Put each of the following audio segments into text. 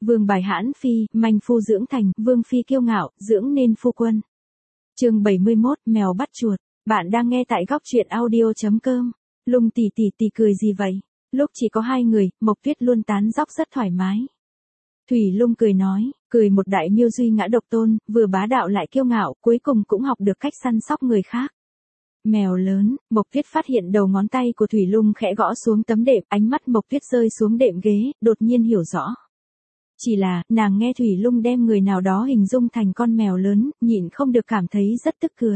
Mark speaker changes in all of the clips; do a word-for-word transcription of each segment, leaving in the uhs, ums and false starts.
Speaker 1: Vương bài hãn phi, manh phu dưỡng thành, vương phi kiêu ngạo, dưỡng nên phu quân. Chương bảy mươi mốt, mèo bắt chuột. Bạn đang nghe tại góc truyện audio chấm com. Lung tỷ tỷ tỷ cười gì vậy? Lúc chỉ có hai người, Mộc Tuyết luôn tán dóc rất thoải mái. Thủy Lung cười nói, cười một đại miêu duy ngã độc tôn, vừa bá đạo lại kiêu ngạo, cuối cùng cũng học được cách săn sóc người khác. Mèo lớn, Mộc Tuyết phát hiện đầu ngón tay của Thủy Lung khẽ gõ xuống tấm đệm, ánh mắt Mộc Tuyết rơi xuống đệm ghế, đột nhiên hiểu rõ. Chỉ là, nàng nghe Thủy Lung đem người nào đó hình dung thành con mèo lớn, nhịn không được cảm thấy rất tức cười.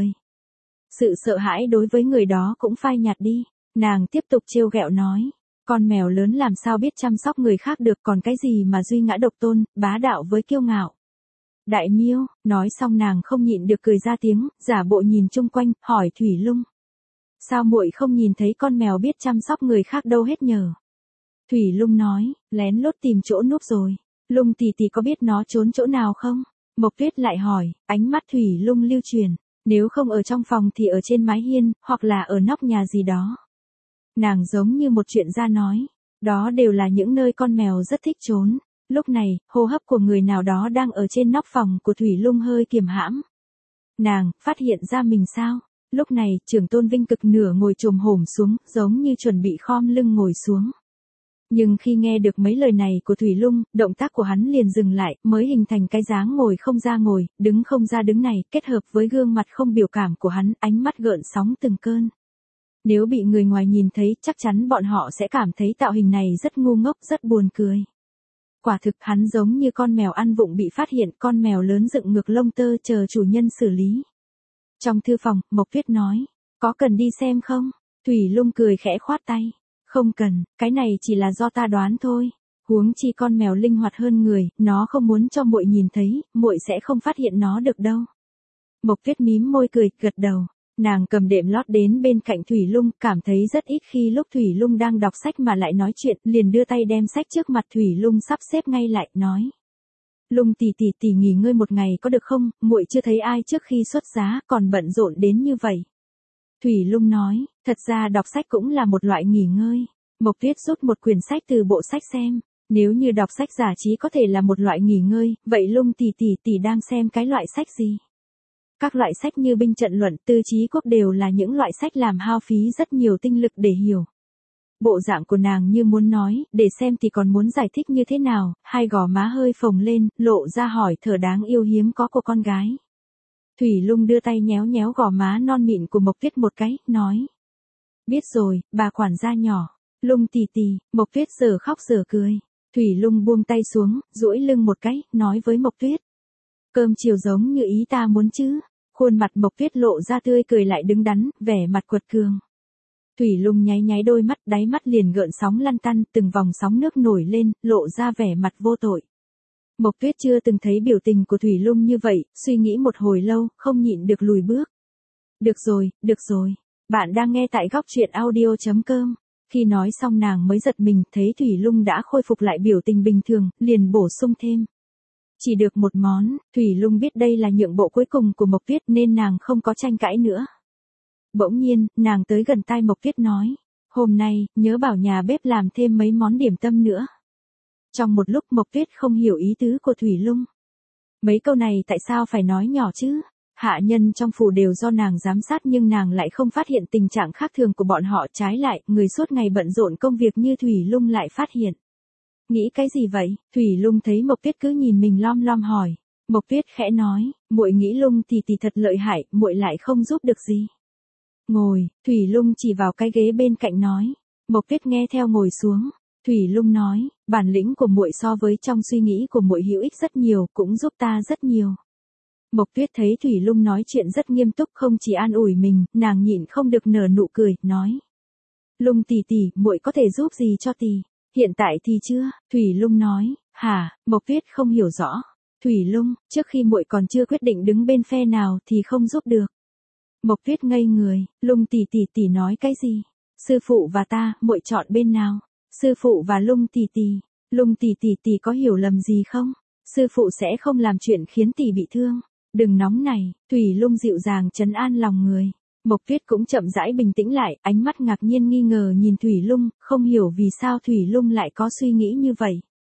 Speaker 1: Sự sợ hãi đối với người đó cũng phai nhạt đi, nàng tiếp tục trêu ghẹo nói, con mèo lớn làm sao biết chăm sóc người khác được, còn cái gì mà duy ngã độc tôn, bá đạo với kiêu ngạo. Đại miêu, nói xong nàng không nhịn được cười ra tiếng, giả bộ nhìn chung quanh, hỏi Thủy Lung. Sao muội không nhìn thấy con mèo biết chăm sóc người khác đâu hết nhờ? Thủy Lung nói, lén lút tìm chỗ núp rồi. Lung tỷ tỷ có biết nó trốn chỗ nào không? Mộc Tuyết lại hỏi, ánh mắt Thủy Lung lưu truyền, nếu không ở trong phòng thì ở trên mái hiên, hoặc là ở nóc nhà gì đó. Nàng giống như một chuyện gia nói, đó đều là những nơi con mèo rất thích trốn. Lúc này, hô hấp của người nào đó đang ở trên nóc phòng của Thủy Lung hơi kiềm hãm. Nàng, phát hiện ra mình sao? Lúc này, Trưởng Tôn Vinh cực nửa ngồi chồm hổm xuống, giống như chuẩn bị khom lưng ngồi xuống. Nhưng khi nghe được mấy lời này của Thủy Lung, động tác của hắn liền dừng lại, mới hình thành cái dáng ngồi không ra ngồi, đứng không ra đứng này, kết hợp với gương mặt không biểu cảm của hắn, ánh mắt gợn sóng từng cơn. Nếu bị người ngoài nhìn thấy, chắc chắn bọn họ sẽ cảm thấy tạo hình này rất ngu ngốc, rất buồn cười. Quả thực hắn giống như con mèo ăn vụng bị phát hiện, con mèo lớn dựng ngược lông tơ chờ chủ nhân xử lý. Trong thư phòng, Mộc Tuyết nói, có cần đi xem không? Thủy Lung cười khẽ khoát tay. Không cần, cái này chỉ là do ta đoán thôi. Huống chi con mèo linh hoạt hơn người, nó không muốn cho muội nhìn thấy, muội sẽ không phát hiện nó được đâu. Mộc Tuyết mím môi cười, gật đầu. Nàng cầm đệm lót đến bên cạnh Thủy Lung, cảm thấy rất ít khi lúc Thủy Lung đang đọc sách mà lại nói chuyện, liền đưa tay đem sách trước mặt Thủy Lung sắp xếp ngay lại, nói. Lung tỷ tỷ tỷ nghỉ ngơi một ngày có được không, muội chưa thấy ai trước khi xuất giá, còn bận rộn đến như vậy. Thủy Lung nói, thật ra đọc sách cũng là một loại nghỉ ngơi. Mộc Tuyết rút một quyển sách từ bộ sách xem, nếu như đọc sách giải trí có thể là một loại nghỉ ngơi, vậy Lung tỷ tỷ tỷ đang xem cái loại sách gì? Các loại sách như binh trận luận, tư trí quốc đều là những loại sách làm hao phí rất nhiều tinh lực để hiểu. Bộ dạng của nàng như muốn nói, để xem thì còn muốn giải thích như thế nào, hai gò má hơi phồng lên, lộ ra hỏi thở đáng yêu hiếm có của con gái. Thủy Lung đưa tay nhéo nhéo gò má non mịn của Mộc Tuyết một cái, nói. Biết rồi, bà quản gia nhỏ. Lung tì tì, Mộc Tuyết giờ khóc giờ cười. Thủy Lung buông tay xuống, duỗi lưng một cái, nói với Mộc Tuyết. Cơm chiều giống như ý ta muốn chứ. Khuôn mặt Mộc Tuyết lộ ra tươi cười lại đứng đắn, vẻ mặt quật cường. Thủy Lung nháy nháy đôi mắt, đáy mắt liền gợn sóng lăn tăn, từng vòng sóng nước nổi lên, lộ ra vẻ mặt vô tội. Mộc Tuyết chưa từng thấy biểu tình của Thủy Lung như vậy, suy nghĩ một hồi lâu, không nhịn được lùi bước. Được rồi, được rồi. Bạn đang nghe tại góc truyện audio chấm com. Khi nói xong nàng mới giật mình, thấy Thủy Lung đã khôi phục lại biểu tình bình thường, liền bổ sung thêm. Chỉ được một món, Thủy Lung biết đây là nhượng bộ cuối cùng của Mộc Tuyết nên nàng không có tranh cãi nữa. Bỗng nhiên, nàng tới gần tai Mộc Tuyết nói. Hôm nay, nhớ bảo nhà bếp làm thêm mấy món điểm tâm nữa. Trong một lúc Mộc Tuyết không hiểu ý tứ của Thủy Lung. Mấy câu này tại sao phải nói nhỏ chứ? Hạ nhân trong phủ đều do nàng giám sát nhưng nàng lại không phát hiện tình trạng khác thường của bọn họ, trái lại, người suốt ngày bận rộn công việc như Thủy Lung lại phát hiện. Nghĩ cái gì vậy? Thủy Lung thấy Mộc Tuyết cứ nhìn mình lom lom hỏi. Mộc Tuyết khẽ nói, muội nghĩ Lung thì thì thật lợi hại, muội lại không giúp được gì. Ngồi, Thủy Lung chỉ vào cái ghế bên cạnh nói. Mộc Tuyết nghe theo ngồi xuống. Thủy Lung nói, bản lĩnh của muội so với trong suy nghĩ của muội hữu ích rất nhiều, cũng giúp ta rất nhiều. Mộc Tuyết thấy Thủy Lung nói chuyện rất nghiêm túc, không chỉ an ủi mình, nàng nhịn không được nở nụ cười, nói. Lung tỷ tỷ, muội có thể giúp gì cho tỷ? Hiện tại thì chưa, Thủy Lung nói. Hả? Mộc Tuyết không hiểu rõ. Thủy Lung, trước khi muội còn chưa quyết định đứng bên phe nào thì không giúp được. Mộc Tuyết ngây người, Lung tỷ tỷ tỷ nói cái gì? Sư phụ và ta, muội chọn bên nào? Sư phụ và Lung tỷ tỷ. Lung tỷ tỷ tỷ có hiểu lầm gì không? Sư phụ sẽ không làm chuyện khiến tỷ bị thương. Đừng nóng này, Thủy Lung dịu dàng trấn an lòng người. Mộc Tuyết cũng chậm rãi bình tĩnh lại, ánh mắt ngạc nhiên nghi ngờ nhìn Thủy Lung, không hiểu vì sao Thủy Lung lại có suy nghĩ như vậy.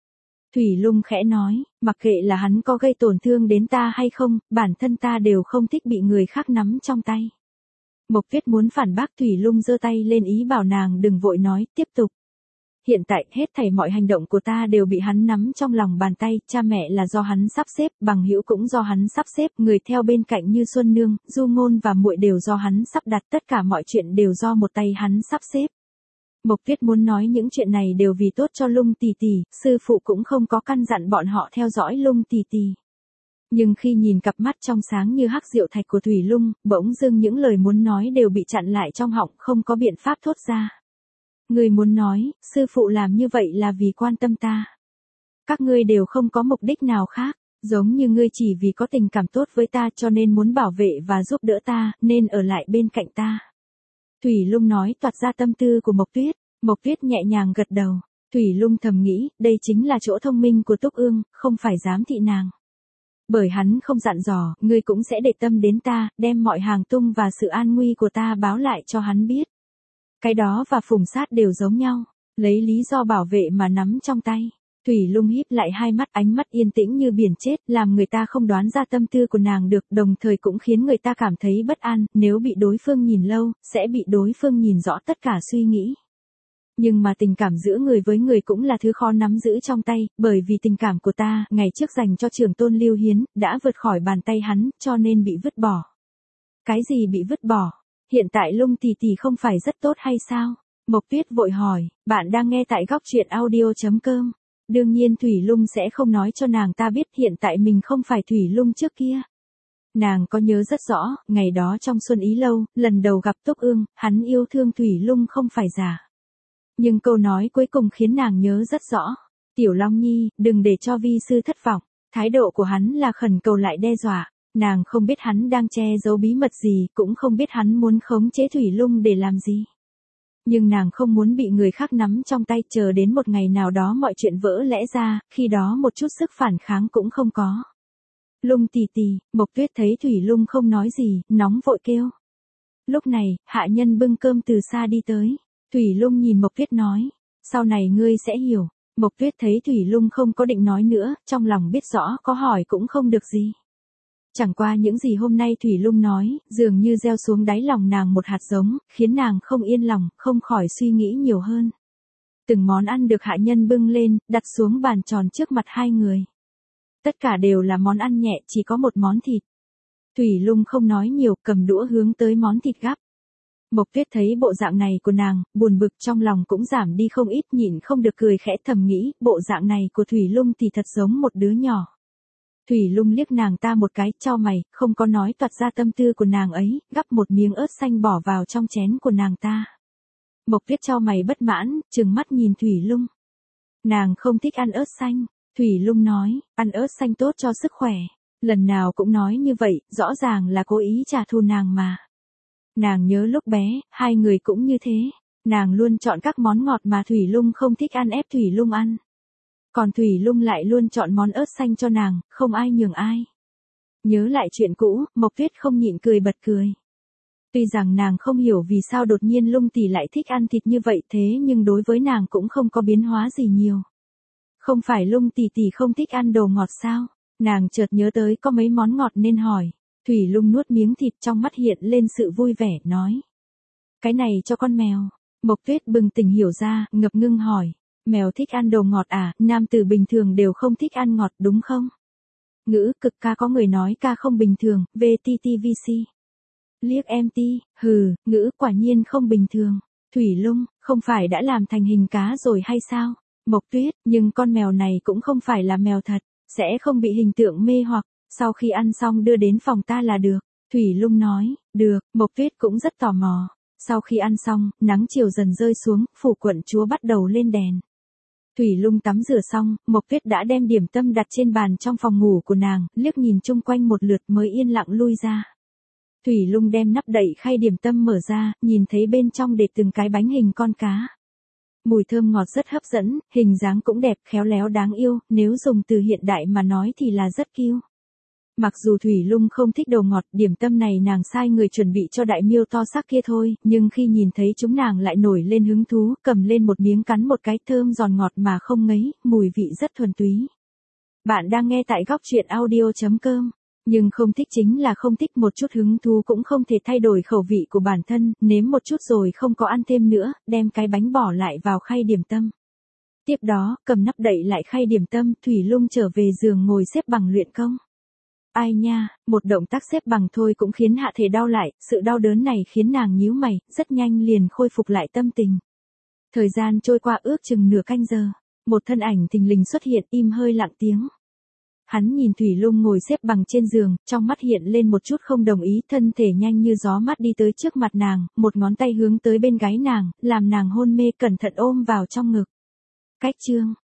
Speaker 1: Thủy Lung khẽ nói, mặc kệ là hắn có gây tổn thương đến ta hay không, bản thân ta đều không thích bị người khác nắm trong tay. Mộc Tuyết muốn phản bác, Thủy Lung giơ tay lên ý bảo nàng đừng vội nói, tiếp tục. Hiện tại hết thảy mọi hành động của ta đều bị hắn nắm trong lòng bàn tay, cha mẹ là do hắn sắp xếp, bằng hữu cũng do hắn sắp xếp, người theo bên cạnh như Xuân Nương, Du Ngôn và muội đều do hắn sắp đặt, tất cả mọi chuyện đều do một tay hắn sắp xếp. Mộc Tuyết muốn nói những chuyện này đều vì tốt cho Lung tỷ tỷ, sư phụ cũng không có căn dặn bọn họ theo dõi Lung tỷ tỷ. Nhưng khi nhìn cặp mắt trong sáng như hắc diệu thạch của Thủy Lung, bỗng dưng những lời muốn nói đều bị chặn lại trong họng, không có biện pháp thốt ra. Ngươi muốn nói, sư phụ làm như vậy là vì quan tâm ta. Các ngươi đều không có mục đích nào khác, giống như ngươi chỉ vì có tình cảm tốt với ta cho nên muốn bảo vệ và giúp đỡ ta, nên ở lại bên cạnh ta. Thủy Lung nói toạt ra tâm tư của Mộc Tuyết, Mộc Tuyết nhẹ nhàng gật đầu. Thủy Lung thầm nghĩ, đây chính là chỗ thông minh của Túc Ương, không phải giám thị nàng. Bởi hắn không dặn dò, ngươi cũng sẽ để tâm đến ta, đem mọi hàng tung và sự an nguy của ta báo lại cho hắn biết. Cái đó và Phùng Sát đều giống nhau, lấy lý do bảo vệ mà nắm trong tay. Thủy Lung híp lại hai mắt, ánh mắt yên tĩnh như biển chết, làm người ta không đoán ra tâm tư của nàng được, đồng thời cũng khiến người ta cảm thấy bất an, nếu bị đối phương nhìn lâu, sẽ bị đối phương nhìn rõ tất cả suy nghĩ. Nhưng mà tình cảm giữa người với người cũng là thứ khó nắm giữ trong tay, bởi vì tình cảm của ta, ngày trước dành cho Trường Tôn Lưu Hiến, đã vượt khỏi bàn tay hắn, cho nên bị vứt bỏ. Cái gì bị vứt bỏ? Hiện tại Lung tỷ tỷ không phải rất tốt hay sao? Mộc Tuyết vội hỏi, bạn đang nghe tại góc truyện audio chấm com. Đương nhiên Thủy Lung sẽ không nói cho nàng ta biết hiện tại mình không phải Thủy Lung trước kia. Nàng có nhớ rất rõ, ngày đó trong Xuân Ý Lâu, lần đầu gặp Túc Ương, hắn yêu thương Thủy Lung không phải giả. Nhưng câu nói cuối cùng khiến nàng nhớ rất rõ. Tiểu Long Nhi, đừng để cho vi sư thất vọng. Thái độ của hắn là khẩn cầu lại đe dọa. Nàng không biết hắn đang che giấu bí mật gì, cũng không biết hắn muốn khống chế Thủy Lung để làm gì. Nhưng nàng không muốn bị người khác nắm trong tay, chờ đến một ngày nào đó mọi chuyện vỡ lẽ ra, khi đó một chút sức phản kháng cũng không có. Lung tỷ tỷ, Mộc Tuyết thấy Thủy Lung không nói gì, nóng vội kêu. Lúc này, hạ nhân bưng cơm từ xa đi tới. Thủy Lung nhìn Mộc Tuyết nói, sau này ngươi sẽ hiểu. Mộc Tuyết thấy Thủy Lung không có định nói nữa, trong lòng biết rõ có hỏi cũng không được gì. Chẳng qua những gì hôm nay Thủy Lung nói, dường như gieo xuống đáy lòng nàng một hạt giống, khiến nàng không yên lòng, không khỏi suy nghĩ nhiều hơn. Từng món ăn được hạ nhân bưng lên, đặt xuống bàn tròn trước mặt hai người. Tất cả đều là món ăn nhẹ, chỉ có một món thịt. Thủy Lung không nói nhiều, cầm đũa hướng tới món thịt gắp. Mộc Tuyết thấy bộ dạng này của nàng, buồn bực trong lòng cũng giảm đi không ít, nhịn không được cười khẽ thầm nghĩ, bộ dạng này của Thủy Lung thì thật giống một đứa nhỏ. Thủy Lung liếc nàng ta một cái, chau mày, không có nói toạc ra tâm tư của nàng ấy, gắp một miếng ớt xanh bỏ vào trong chén của nàng ta. Mộc Tuyết chau mày bất mãn, trừng mắt nhìn Thủy Lung. Nàng không thích ăn ớt xanh. Thủy Lung nói, ăn ớt xanh tốt cho sức khỏe. Lần nào cũng nói như vậy, rõ ràng là cố ý trả thù nàng mà. Nàng nhớ lúc bé, hai người cũng như thế. Nàng luôn chọn các món ngọt mà Thủy Lung không thích ăn ép Thủy Lung ăn. Còn Thủy Lung lại luôn chọn món ớt xanh cho nàng, không ai nhường ai. Nhớ lại chuyện cũ, Mộc Tuyết không nhịn cười bật cười. Tuy rằng nàng không hiểu vì sao đột nhiên Lung tỷ lại thích ăn thịt như vậy, thế nhưng đối với nàng cũng không có biến hóa gì nhiều. Không phải Lung tỷ tỷ không thích ăn đồ ngọt sao? Nàng chợt nhớ tới có mấy món ngọt nên hỏi. Thủy Lung nuốt miếng thịt, trong mắt hiện lên sự vui vẻ, nói. Cái này cho con mèo. Mộc Tuyết bừng tỉnh hiểu ra, ngập ngưng hỏi. Mèo thích ăn đồ ngọt à, nam tử bình thường đều không thích ăn ngọt đúng không? Ngữ cực ca có người nói ca không bình thường, vê tê tê vê xê. Liếc em ti, hừ, ngữ quả nhiên không bình thường. Thủy Lung, không phải đã làm thành hình cá rồi hay sao? Mộc Tuyết, nhưng con mèo này cũng không phải là mèo thật, sẽ không bị hình tượng mê hoặc, sau khi ăn xong đưa đến phòng ta là được. Thủy Lung nói, được, Mộc Tuyết cũng rất tò mò. Sau khi ăn xong, nắng chiều dần rơi xuống, phủ quận chúa bắt đầu lên đèn. Thủy Lung tắm rửa xong, Mộc Tuyết đã đem điểm tâm đặt trên bàn trong phòng ngủ của nàng, liếc nhìn chung quanh một lượt mới yên lặng lui ra. Thủy Lung đem nắp đậy khay điểm tâm mở ra, nhìn thấy bên trong để từng cái bánh hình con cá. Mùi thơm ngọt rất hấp dẫn, hình dáng cũng đẹp, khéo léo đáng yêu, nếu dùng từ hiện đại mà nói thì là rất cute. Mặc dù Thủy Lung không thích đồ ngọt, điểm tâm này nàng sai người chuẩn bị cho đại miêu to xác kia thôi, nhưng khi nhìn thấy chúng nàng lại nổi lên hứng thú, cầm lên một miếng cắn một cái, thơm giòn ngọt mà không ngấy, mùi vị rất thuần túy. Bạn đang nghe tại góc truyện audio chấm com. Nhưng không thích chính là không thích, một chút hứng thú cũng không thể thay đổi khẩu vị của bản thân, nếm một chút rồi không có ăn thêm nữa, đem cái bánh bỏ lại vào khay điểm tâm. Tiếp đó, cầm nắp đậy lại khay điểm tâm, Thủy Lung trở về giường ngồi xếp bằng luyện công. Ai nha, một động tác xếp bằng thôi cũng khiến hạ thể đau lại, sự đau đớn này khiến nàng nhíu mày, rất nhanh liền khôi phục lại tâm tình. Thời gian trôi qua ước chừng nửa canh giờ, một thân ảnh thình lình xuất hiện, im hơi lặng tiếng. Hắn nhìn Thủy Lung ngồi xếp bằng trên giường, trong mắt hiện lên một chút không đồng ý, thân thể nhanh như gió mát đi tới trước mặt nàng, một ngón tay hướng tới bên gáy nàng, làm nàng hôn mê, cẩn thận ôm vào trong ngực. Cách chương,